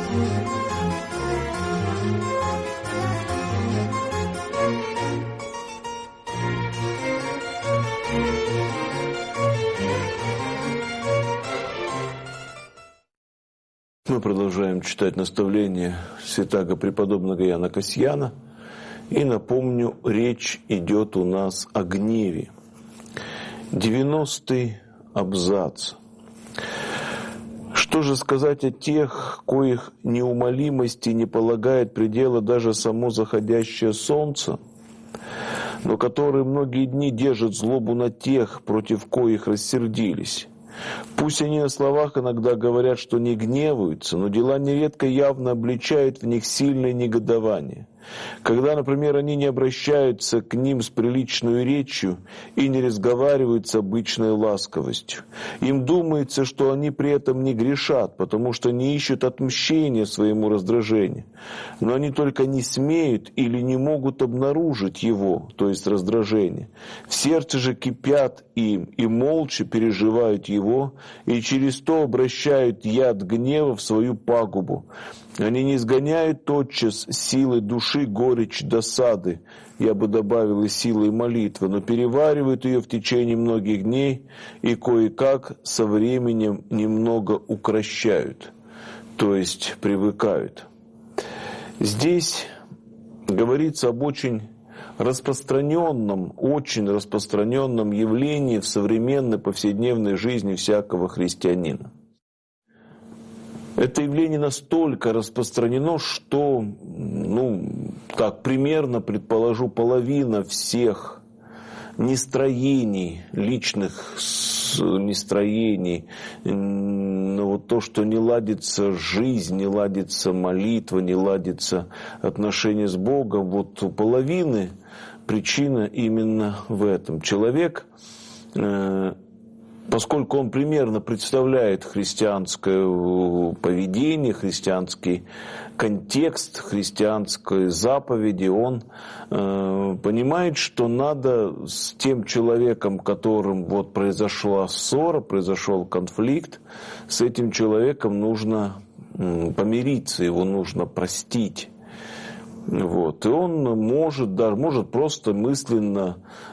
Мы продолжаем читать наставления святаго преподобного Иоанна Касьяна. И напомню, речь идет у нас о гневе. 90-й абзац. Что же сказать о тех, коих неумолимости не полагает предела даже само заходящее солнце, но которые многие дни держат злобу на тех, против коих рассердились? Пусть они на словах иногда говорят, что не гневаются, но дела нередко явно обличают в них сильное негодование. Когда, например, они не обращаются к ним с приличной речью и не разговаривают с обычной ласковостью. Им думается, что они при этом не грешат, потому что не ищут отмщения своему раздражению. Но они только не смеют или не могут обнаружить его, то есть раздражение. В сердце же кипят им и молча переживают его, и через то обращают яд гнева в свою пагубу. Они не изгоняют тотчас силой души горечь досады, я бы добавил и силой молитвы, но переваривают ее в течение многих дней и кое-как со временем немного укрощают, то есть привыкают. Здесь говорится об очень распространенном явлении в современной повседневной жизни всякого христианина. Это явление настолько распространено, что, примерно, предположу, половина всех нестроений, личных нестроений, то, что не ладится жизнь, не ладится молитва, не ладится отношения с Богом, у половины причина именно в этом. Человек, поскольку он примерно представляет христианское поведение, христианский контекст, христианской заповеди, он понимает, что надо с тем человеком, которым произошла ссора, произошел конфликт, с этим человеком нужно помириться, его нужно простить. И он может просто мысленно,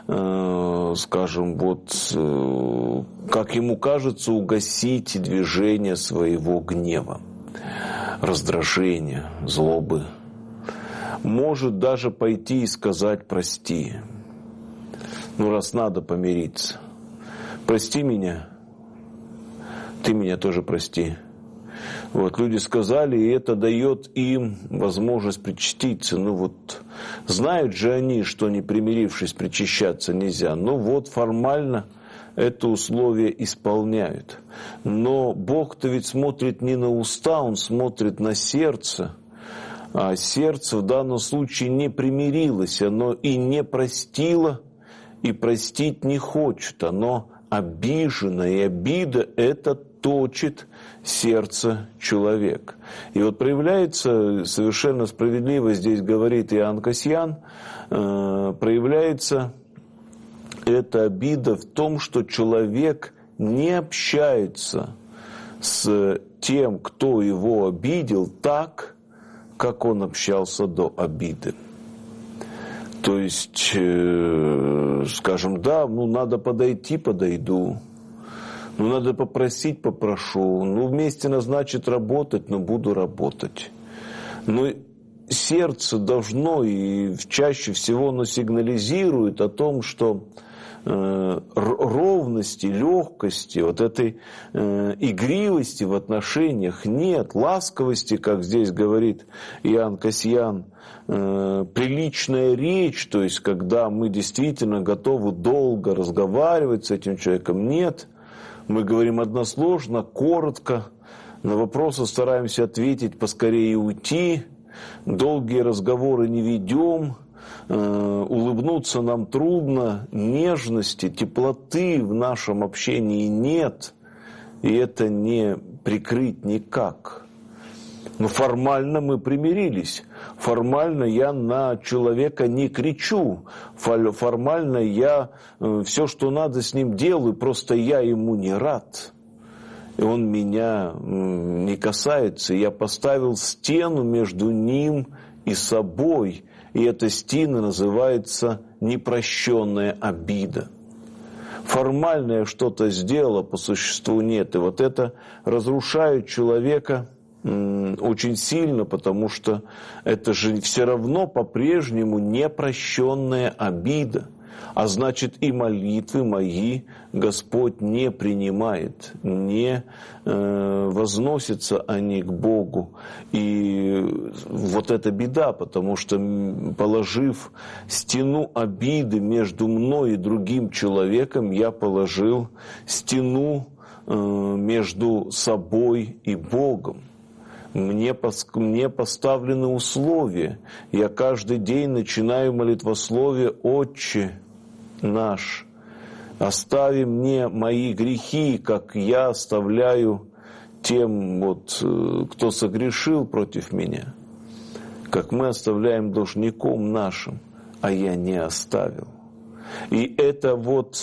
как ему кажется, угасить движение своего гнева, раздражения, злобы. Может даже пойти и сказать «прости». Раз надо помириться. «Прости меня, ты меня тоже прости». Люди сказали, и это дает им возможность причаститься. Знают же они, что не примирившись, причащаться нельзя. Формально это условие исполняют. Но Бог-то ведь смотрит не на уста, Он смотрит на сердце. А сердце в данном случае не примирилось, оно и не простило, и простить не хочет. Оно обижено, и обида это точит сердце человека. И проявляется, совершенно справедливо здесь говорит Иоанн Касьян, проявляется эта обида в том, что человек не общается с тем, кто его обидел, так, как он общался до обиды. То есть, надо подойти, подойду. Надо попросить, попрошу. Вместе назначить работать, буду работать. Сердце должно, и чаще всего оно сигнализирует о том, что ровности, легкости, этой игривости в отношениях нет, ласковости, как здесь говорит Иоанн Касьян, приличная речь, то есть когда мы действительно готовы долго разговаривать с этим человеком, нет. Мы говорим односложно, коротко, на вопросы стараемся ответить поскорее и уйти, долгие разговоры не ведем, улыбнуться нам трудно, нежности, теплоты в нашем общении нет, и это не прикрыть никак. Но формально мы примирились. Формально я на человека не кричу. Формально я все, что надо, с ним делаю, просто я ему не рад. и он меня не касается. Я поставил стену между ним и собой, и эта стена называется непрощенная обида. Формально я что-то сделал, а по существу нет. И вот это разрушает человека очень сильно, потому что это же все равно по-прежнему непрощенная обида. А значит, и молитвы мои Господь не принимает, не возносятся они к Богу. И вот это беда, потому что, положив стену обиды между мной и другим человеком, я положил стену между собой и Богом. Мне поставлены условия. Я каждый день начинаю молитвословие «Отче наш, остави мне мои грехи, как я оставляю тем, кто согрешил против меня, как мы оставляем должником нашим, а я не оставил». И эта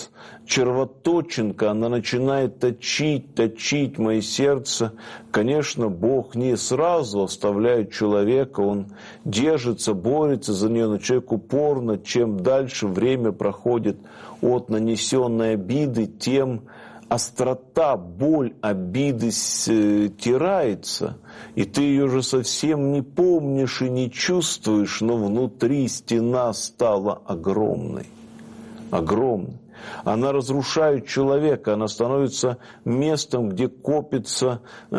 червоточинка, она начинает точить мое сердце. Конечно, Бог не сразу оставляет человека, Он держится, борется за нее, но человек упорно, чем дальше время проходит от нанесенной обиды, тем острота, боль обиды стирается, и ты ее же совсем не помнишь и не чувствуешь, но внутри стена стала огромной. Огромной. Она разрушает человека, она становится местом, где копится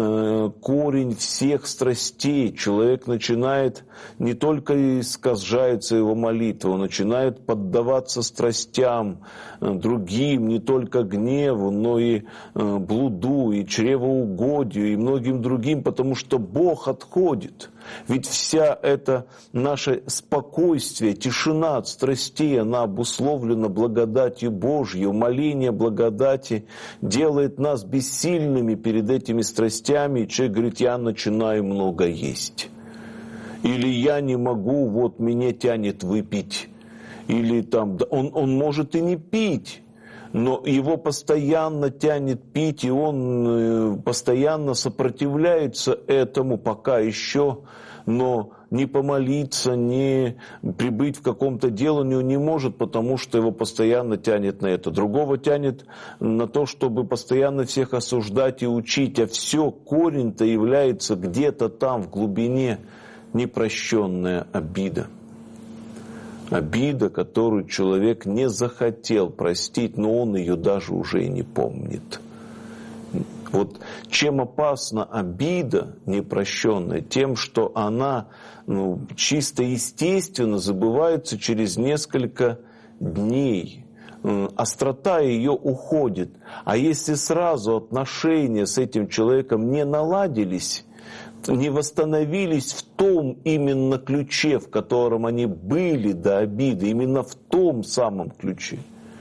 корень всех страстей. Человек начинает, не только искажается его молитва, он начинает поддаваться страстям другим, не только гневу, но и блуду, и чревоугодию, и многим другим, потому что Бог отходит. Ведь вся эта наше спокойствие, тишина от страстей, она обусловлена благодатью Божьей. Умоление благодати делает нас бессильными перед этими страстями, и человек говорит: я начинаю много есть. Или я не могу, меня тянет выпить. Или он может и не пить, но его постоянно тянет пить, и он постоянно сопротивляется этому пока еще, но не помолиться, не прибыть в каком-то делании он не может, потому что его постоянно тянет на это. Другого тянет на то, чтобы постоянно всех осуждать и учить, а все, корень-то является где-то там, в глубине, непрощенная обида. Обида, которую человек не захотел простить, но он ее даже уже и не помнит. Чем опасна обида непрощенная? Тем, что она чисто естественно забывается через несколько дней. Острота ее уходит. А если сразу отношения с этим человеком не наладились, не восстановились в том именно ключе, в котором они были до обиды, именно в том самом ключе,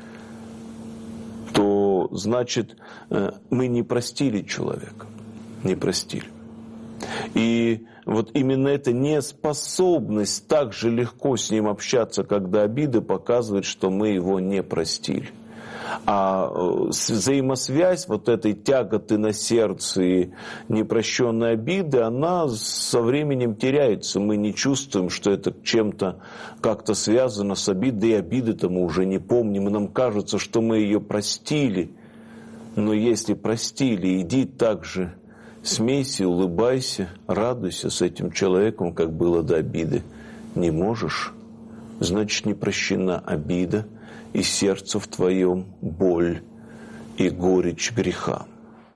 то значит мы не простили человека, не простили. И именно эта неспособность так же легко с ним общаться, когда обида, показывает, что мы его не простили. А взаимосвязь этой тяготы на сердце и непрощенной обиды, она со временем теряется. Мы не чувствуем, что это чем-то как-то связано с обидой, и обиды-то мы уже не помним. И нам кажется, что мы ее простили. Но если простили, иди так же, смейся, улыбайся, радуйся с этим человеком, как было до обиды. Не можешь, значит, не прощена обида, и сердце в твоем боль и горечь греха.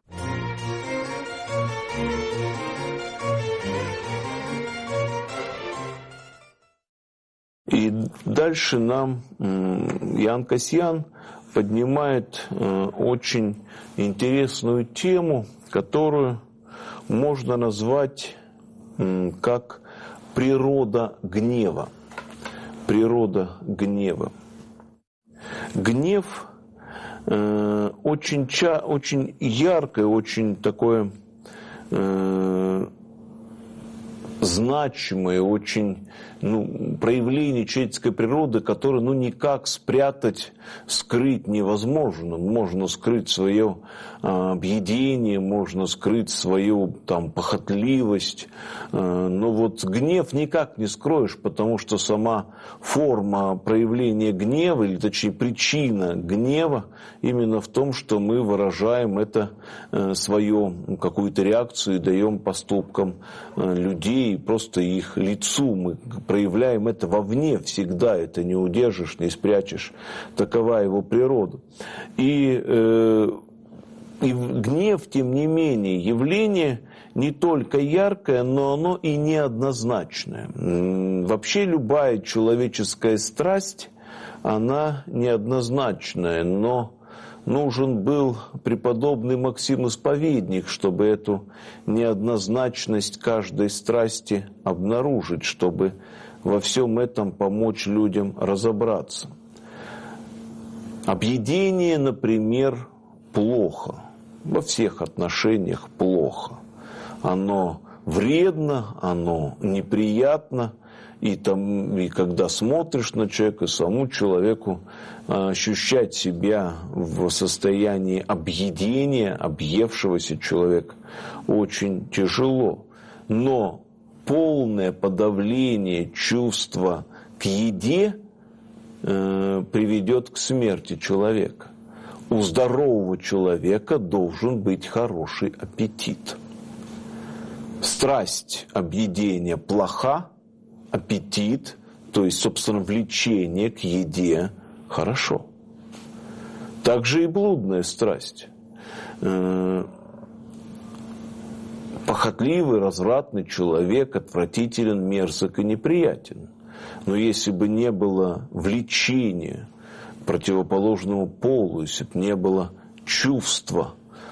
И дальше нам Иоанн Кассиан поднимает очень интересную тему, которую можно назвать как природа гнева. Природа гнева. Гнев очень яркое, очень такое значимое, очень проявление человеческой природы, которое никак спрятать, скрыть невозможно. Можно скрыть свое объедение, можно скрыть свою похотливость, но вот гнев никак не скроешь, потому что сама форма проявления гнева, или точнее причина гнева именно в том, что мы выражаем это свою какую-то реакцию, даем поступкам людей, просто их лицу, мы проявляем это вовне всегда, это не удержишь, не спрячешь, такова его природа. И гнев, тем не менее, явление не только яркое, но оно и неоднозначное. Вообще любая человеческая страсть, она неоднозначная, но нужен был преподобный Максим Исповедник, чтобы эту неоднозначность каждой страсти обнаружить, чтобы во всем этом помочь людям разобраться. Объедение, например, плохо. Во всех отношениях плохо. Оно вредно, оно неприятно. И когда смотришь на человека, самому человеку ощущать себя в состоянии объедения, объевшегося человека, очень тяжело. Но полное подавление чувства к еде приведет к смерти человека. У здорового человека должен быть хороший аппетит. Страсть объедения плоха, аппетит, то есть, собственно, влечение к еде хорошо. Также и блудная страсть. Похотливый, развратный человек отвратителен, мерзок и неприятен. Но если бы не было влечения к противоположному полу, если бы не было чувства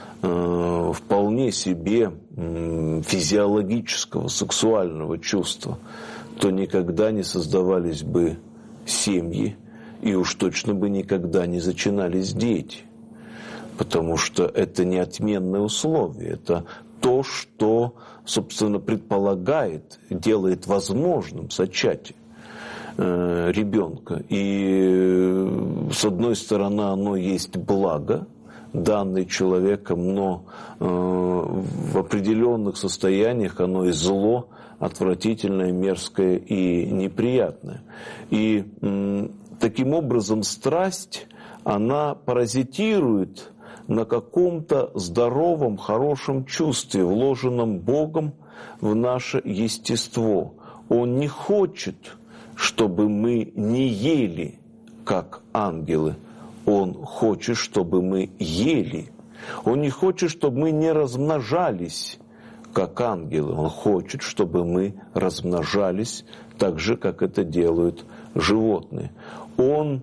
вполне себе физиологического, сексуального чувства, то никогда не создавались бы семьи, и уж точно бы никогда не зачинались дети. Потому что это неотменное условие, это то, что, собственно, предполагает, делает возможным зачатие ребенка. И, с одной стороны, оно есть благо, данное человеком, но в определенных состояниях оно и зло, отвратительное, мерзкое и неприятное. И таким образом страсть, она паразитирует на каком-то здоровом, хорошем чувстве, вложенном Богом в наше естество. Он не хочет, чтобы мы не ели, как ангелы. Он хочет, чтобы мы ели. Он не хочет, чтобы мы не размножались, как ангелы. Он хочет, чтобы мы размножались так же, как это делают животные. Он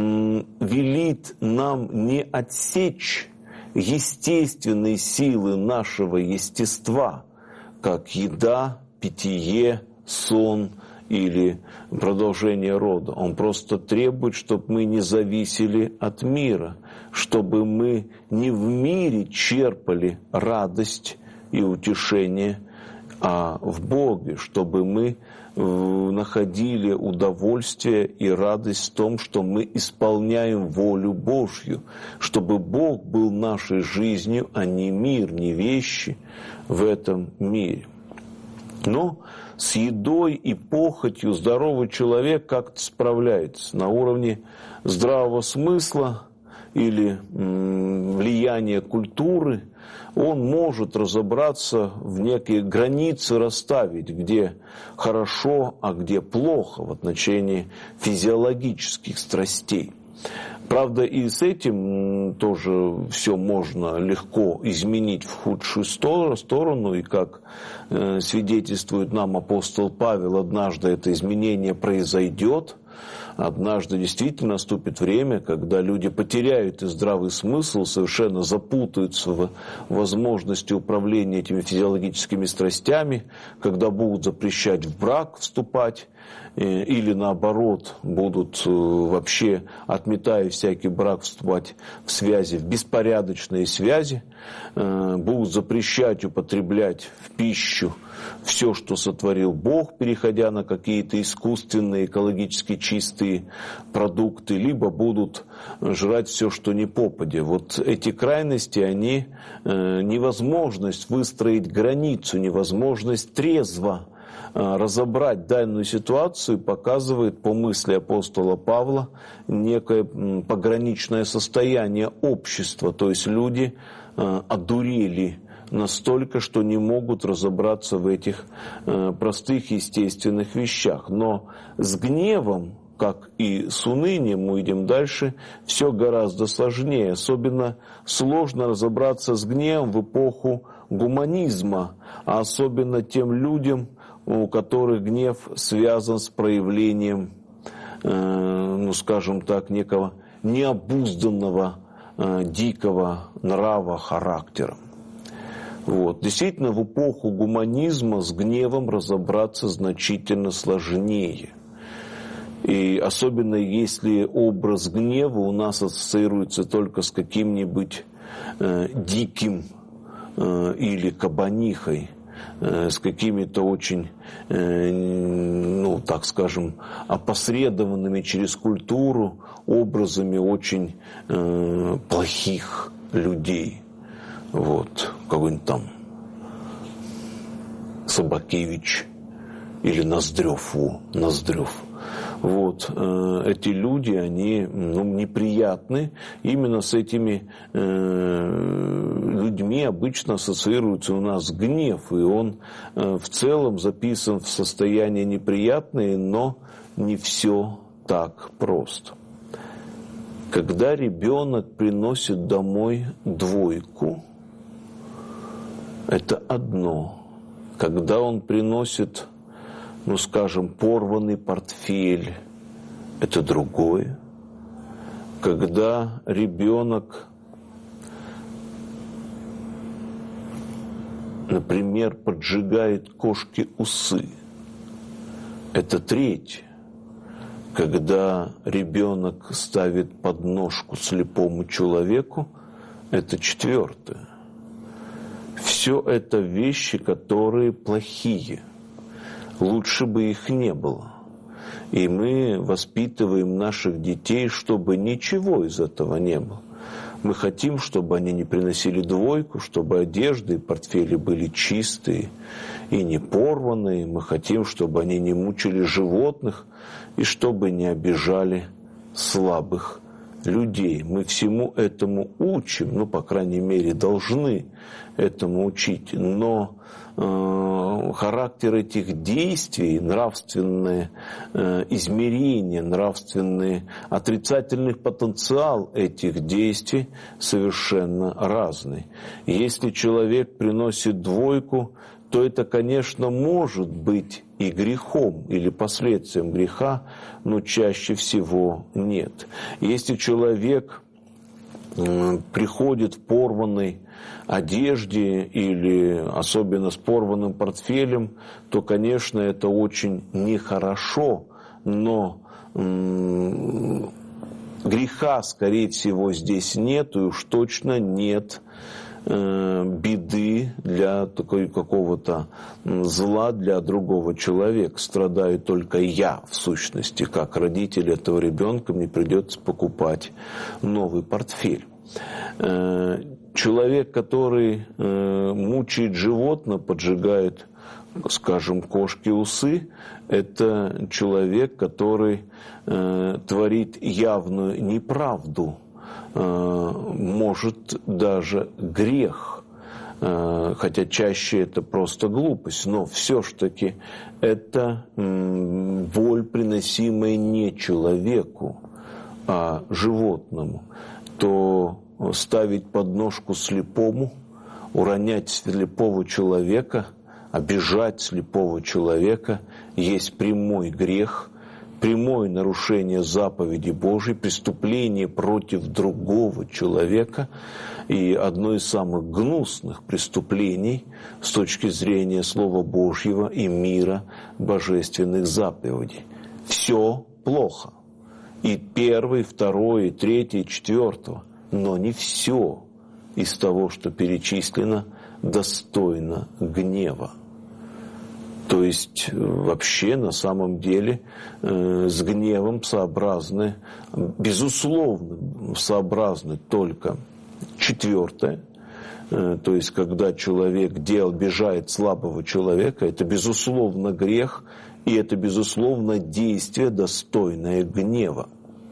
велит нам не отсечь естественные силы нашего естества, как еда, питье, сон или продолжение рода. Он просто требует, чтобы мы не зависели от мира, чтобы мы не в мире черпали радость и утешение, а в Боге, чтобы мы находили удовольствие и радость в том, что мы исполняем волю Божью, чтобы Бог был нашей жизнью, а не мир, не вещи в этом мире. Но с едой и похотью здоровый человек как-то справляется на уровне здравого смысла или влияния культуры. Он может разобраться в некие границы, расставить, где хорошо, а где плохо в отношении физиологических страстей. Правда, и с этим тоже все можно легко изменить в худшую сторону, и как свидетельствует нам апостол Павел, однажды это изменение произойдет. Однажды действительно наступит время, когда люди потеряют и здравый смысл, совершенно запутаются в возможности управления этими физиологическими страстями, когда будут запрещать в брак вступать, или наоборот будут вообще, отметая всякий брак, вступать в связи, в беспорядочные связи, будут запрещать употреблять в пищу все, что сотворил Бог, переходя на какие-то искусственные, экологически чистые продукты, либо будут жрать все, что не попадя. Вот эти крайности, они невозможность выстроить границу, невозможность трезво разобрать данную ситуацию показывает, по мысли апостола Павла, некое пограничное состояние общества. То есть люди одурели настолько, что не могут разобраться в этих простых естественных вещах. Но с гневом, как и с унынием, мы идем дальше, все гораздо сложнее. Особенно сложно разобраться с гневом в эпоху гуманизма, а особенно тем людям, у которых гнев связан с проявлением, скажем так, некого необузданного, дикого нрава, характера. Вот. Действительно, в эпоху гуманизма с гневом разобраться значительно сложнее. И особенно если образ гнева у нас ассоциируется только с каким-нибудь диким или кабанихой, с какими-то очень, так скажем, опосредованными через культуру образами очень плохих людей. Вот, какой-нибудь там Собакевич или Ноздрев. Вот, эти люди, они неприятны. Именно с этими людьми обычно ассоциируется у нас гнев, и он в целом записан в состоянии неприятное, но не все так просто. Когда ребенок приносит домой двойку, это одно. Когда он приносит, порванный портфель, это другое. Когда ребенок, например, поджигает кошке усы, это третье. Когда ребенок ставит подножку слепому человеку, это четвертое. Все это вещи, которые плохие. Лучше бы их не было. И мы воспитываем наших детей, чтобы ничего из этого не было. Мы хотим, чтобы они не приносили двойку, чтобы одежды и портфели были чистые и не порванные. Мы хотим, чтобы они не мучили животных и чтобы не обижали слабых людей. Мы всему этому учим, по крайней мере, должны этому учить. Но характер этих действий, нравственное измерение, нравственный отрицательный потенциал этих действий совершенно разный. Если человек приносит двойку, то это, конечно, может быть и грехом, или последствием греха, но чаще всего нет. Если человек приходит в порванной одежде или особенно с порванным портфелем, то, конечно, это очень нехорошо, но греха, скорее всего, здесь нет, и уж точно нет беды для какого-то зла для другого человека. Страдаю только я, в сущности, как родитель этого ребенка, мне придется покупать новый портфель. Человек, который мучает животное, поджигает, скажем, кошки усы, это человек, который творит явную неправду, может даже грех, хотя чаще это просто глупость, но все-таки это боль, приносимая не человеку, а животному. То ставить подножку слепому, уронять слепого человека, обижать слепого человека есть прямой грех, прямое нарушение заповеди Божьей, преступление против другого человека и одно из самых гнусных преступлений с точки зрения Слова Божьего и мира божественных заповедей. Все плохо. И первый, второй, и третий, и четвертого. Но не все из того, что перечислено, достойно гнева. То есть вообще на самом деле с гневом сообразны, безусловно, сообразны только четвертое. То есть когда человек обижает слабого человека, это безусловно грех, и это безусловно действие, достойное гнева.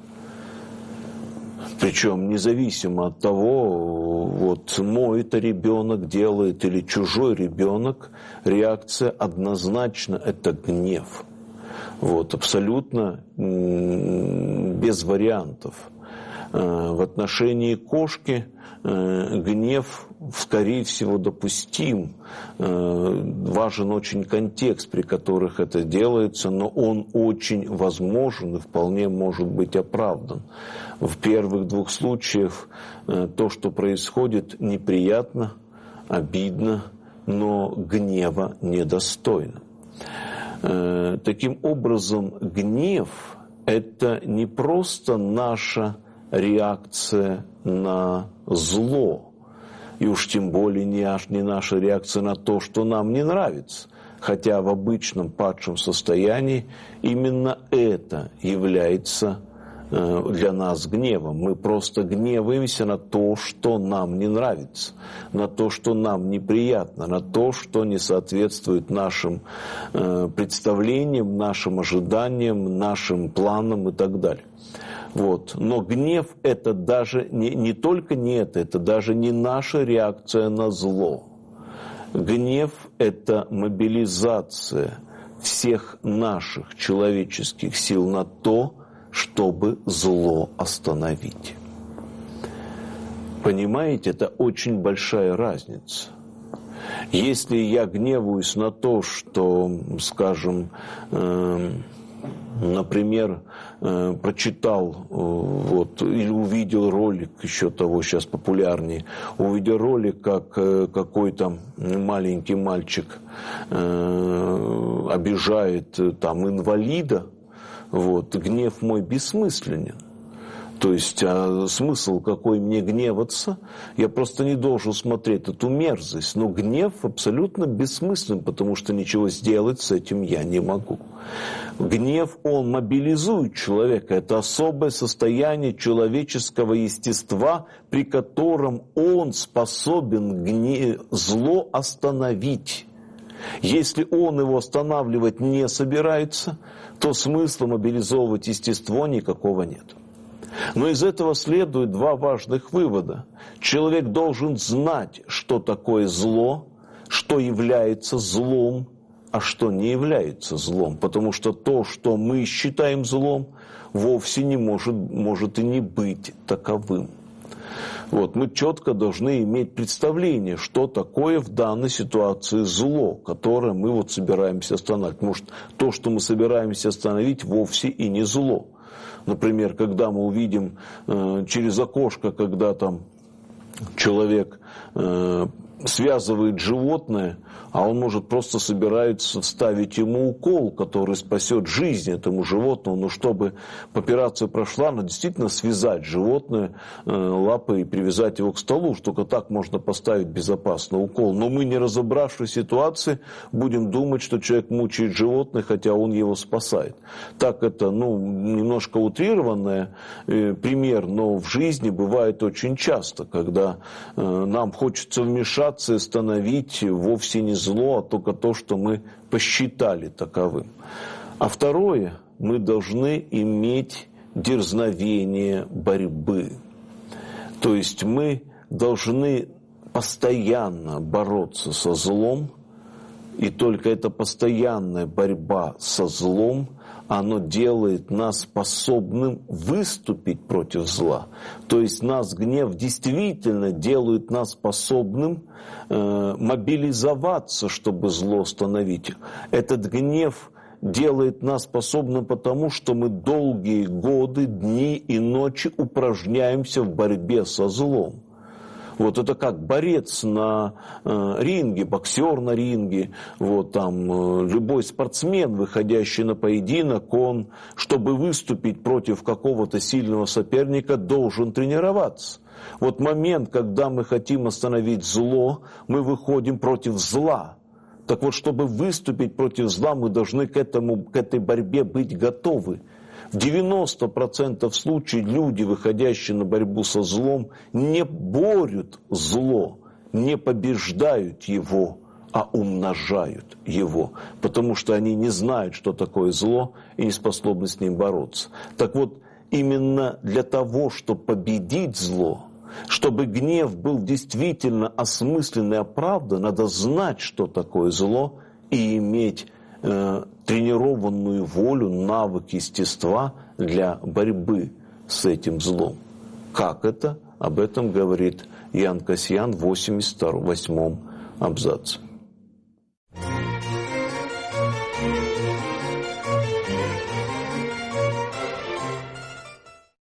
Причем независимо от того, вот мой это ребенок делает или чужой ребенок, реакция однозначно это гнев. Вот, абсолютно без вариантов. В отношении кошки гнев, скорее всего, допустим. Важен очень контекст, при которых это делается, но он очень возможен и вполне может быть оправдан. В первых двух случаях то, что происходит, неприятно, обидно, но гнева недостойно. Таким образом, гнев – это не просто наша реакция на зло, и уж тем более не наша реакция на то, что нам не нравится. Хотя в обычном падшем состоянии именно это является для нас гневом. Мы просто гневаемся на то, что нам не нравится, на то, что нам неприятно, на то, что не соответствует нашим представлениям, нашим ожиданиям, нашим планам и так далее. Вот. Но гнев – это даже не только не это даже не наша реакция на зло. Гнев – это мобилизация всех наших человеческих сил на то, чтобы зло остановить. Понимаете, это очень большая разница. Если я гневаюсь на то, что, скажем, например, прочитал или увидел ролик, еще того сейчас популярнее, увидел ролик, как какой-то маленький мальчик обижает инвалида, гнев мой бессмысленен. То есть смысл какой мне гневаться, я просто не должен смотреть эту мерзость. Но гнев абсолютно бессмыслен, потому что ничего сделать с этим я не могу. Гнев, он мобилизует человека. Это особое состояние человеческого естества, при котором он способен зло остановить. Если он его останавливать не собирается, то смысла мобилизовывать естество никакого нет. Но из этого следует два важных вывода. Человек должен знать, что такое зло, что является злом, а что не является злом. Потому что то, что мы считаем злом, вовсе не может и не быть таковым. Мы четко должны иметь представление, что такое в данной ситуации зло, которое мы собираемся остановить. Потому что то, что мы собираемся остановить, вовсе и не зло. Например, когда мы увидим через окошко, когда там человек связывает животное, а он может просто собирается вставить ему укол, который спасет жизнь этому животному. Но чтобы операция прошла, надо действительно связать животное лапой и привязать его к столу. Только так можно поставить безопасно укол. Но мы, не разобравшись в ситуации, будем думать, что человек мучает животное, хотя он его спасает. Так это, немножко утрированный пример, но в жизни бывает очень часто, когда нам хочется вмешаться и остановить вовсе не зло, а только то, что мы посчитали таковым. А второе, мы должны иметь дерзновение борьбы. То есть мы должны постоянно бороться со злом, и только эта постоянная борьба со злом, оно делает нас способным выступить против зла. То есть гнев действительно делает нас способным мобилизоваться, чтобы зло остановить. Этот гнев делает нас способным потому, что мы долгие годы, дни и ночи упражняемся в борьбе со злом. Это как борец на ринге, боксер на ринге, любой спортсмен, выходящий на поединок, он, чтобы выступить против какого-то сильного соперника, должен тренироваться. Момент, когда мы хотим остановить зло, мы выходим против зла. Так вот, чтобы выступить против зла, мы должны к этой борьбе быть готовы. В 90% случаев люди, выходящие на борьбу со злом, не борют зло, не побеждают его, а умножают его, потому что они не знают, что такое зло, и не способны с ним бороться. Так вот, именно для того, чтобы победить зло, чтобы гнев был действительно осмыслен и оправдан, надо знать, что такое зло, и иметь тренированную волю, навык естества для борьбы с этим злом. Как это? Об этом говорит Ян Касьян в 88-м абзаце.